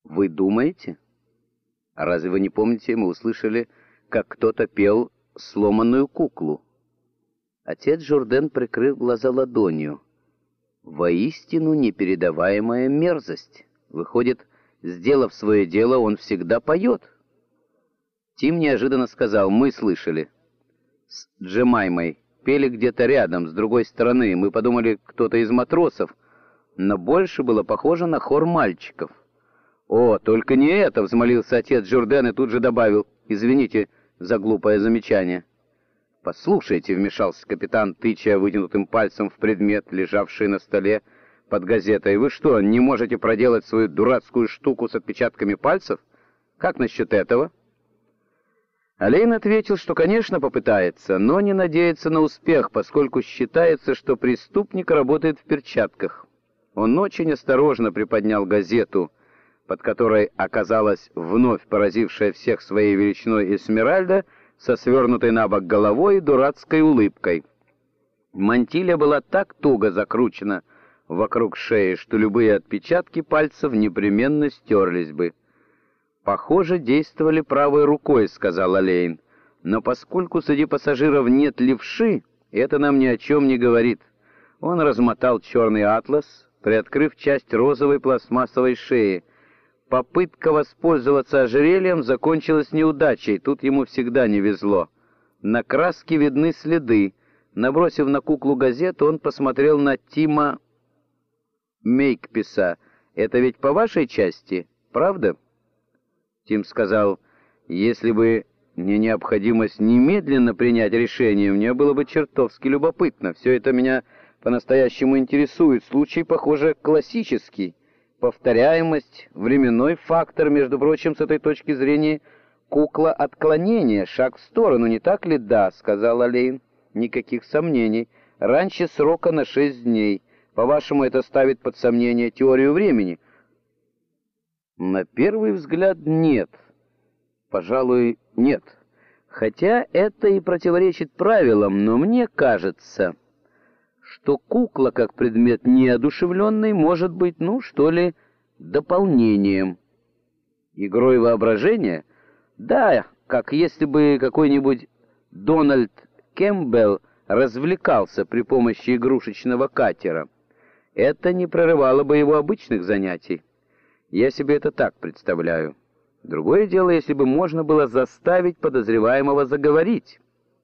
Вы думаете? А разве вы не помните, мы услышали, как кто-то пел сломанную куклу? Отец Журден прикрыл глаза ладонью. Воистину непередаваемая мерзость. Выходит, сделав свое дело, он всегда поет. Тим неожиданно сказал: мы слышали. С Джемаймой пели где-то рядом, с другой стороны. Мы подумали, кто-то из матросов, но больше было похоже на хор мальчиков. «О, только не это!» — взмолился отец Журден и тут же добавил: «Извините за глупое замечание». «Послушайте», — вмешался капитан, тыча вытянутым пальцем в предмет, лежавший на столе под газетой. «Вы что, не можете проделать свою дурацкую штуку с отпечатками пальцев? Как насчет этого?» Олейн ответил, что, конечно, попытается, но не надеется на успех, поскольку считается, что преступник работает в перчатках. Он очень осторожно приподнял газету, под которой оказалась вновь поразившая всех своей величиной Эсмеральда, со свернутой на бок головой и дурацкой улыбкой. Мантилья была так туго закручена вокруг шеи, что любые отпечатки пальцев непременно стерлись бы. «Похоже, действовали правой рукой», — сказал Олейн. «Но поскольку среди пассажиров нет левши, это нам ни о чем не говорит». Он размотал черный атлас, приоткрыв часть розовой пластмассовой шеи. Попытка воспользоваться ожерельем закончилась неудачей, тут ему всегда не везло. На краске видны следы. Набросив на куклу газету, он посмотрел на Тима Мейкписа. «Это ведь по вашей части, правда?» Тим сказал: «Если бы не необходимость немедленно принять решение, мне было бы чертовски любопытно. Все это меня по-настоящему интересует. Случай, похоже, классический. Повторяемость, временной фактор, между прочим, с этой точки зрения, кукла отклонения, шаг в сторону, не так ли?» «Да», — сказал Олейн. «Никаких сомнений. Раньше срока на 6 дней. По-вашему, это ставит под сомнение теорию времени?» «На первый взгляд, нет. Пожалуй, нет. Хотя это и противоречит правилам, но мне кажется, что кукла, как предмет неодушевленный, может быть, дополнением. Игрой воображения? Да, как если бы какой-нибудь Дональд Кэмпбелл развлекался при помощи игрушечного катера. Это не прерывало бы его обычных занятий. Я себе это так представляю. Другое дело, если бы можно было заставить подозреваемого заговорить».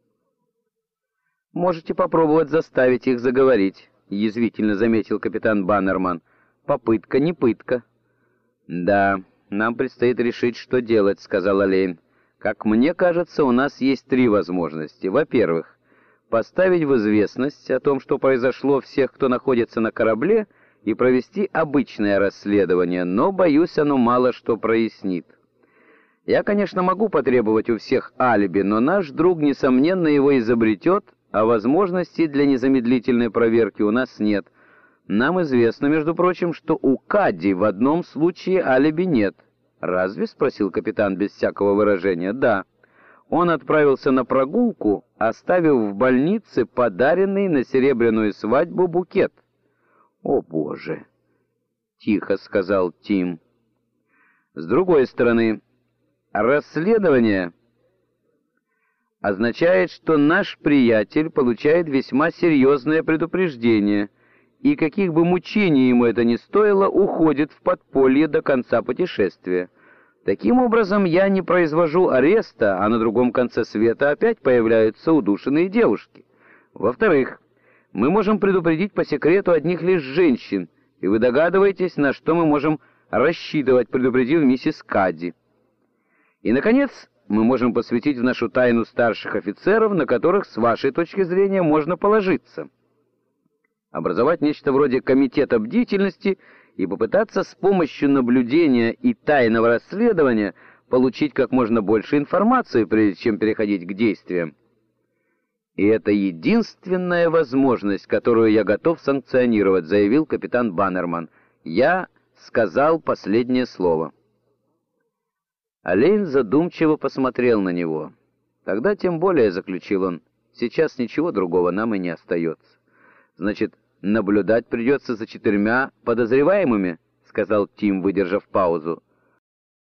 «Можете попробовать заставить их заговорить», — язвительно заметил капитан Баннерман. «Попытка не пытка». «Да, нам предстоит решить, что делать», — сказал Олейн. «Как мне кажется, у нас есть 3 возможности. Во-первых, поставить в известность о том, что произошло, всех, кто находится на корабле, и провести обычное расследование, но, боюсь, оно мало что прояснит. Я, конечно, могу потребовать у всех алиби, но наш друг, несомненно, его изобретет, а возможностей для незамедлительной проверки у нас нет. Нам известно, между прочим, что у Кадди в одном случае алиби нет». «Разве?» — спросил капитан без всякого выражения. «Да. Он отправился на прогулку, оставив в больнице подаренный на серебряную свадьбу букет». «О, Боже!» — тихо сказал Тим. «С другой стороны, расследование означает, что наш приятель получает весьма серьезное предупреждение, и каких бы мучений ему это ни стоило, уходит в подполье до конца путешествия. Таким образом, я не произвожу ареста, а на другом конце света опять появляются удушенные девушки. Во-вторых, мы можем предупредить по секрету одних лишь женщин, и вы догадываетесь, на что мы можем рассчитывать, предупредив миссис Кадди. И, наконец, мы можем посвятить в нашу тайну старших офицеров, на которых, с вашей точки зрения, можно положиться. Образовать нечто вроде комитета бдительности и попытаться с помощью наблюдения и тайного расследования получить как можно больше информации, прежде чем переходить к действиям. «И это единственная возможность, которую я готов санкционировать», — заявил капитан Баннерман. «Я сказал последнее слово». Олейн задумчиво посмотрел на него. «Тогда тем более», — заключил он, — «сейчас ничего другого нам и не остается». «Значит, наблюдать придется за 4 подозреваемыми», — сказал Тим, выдержав паузу.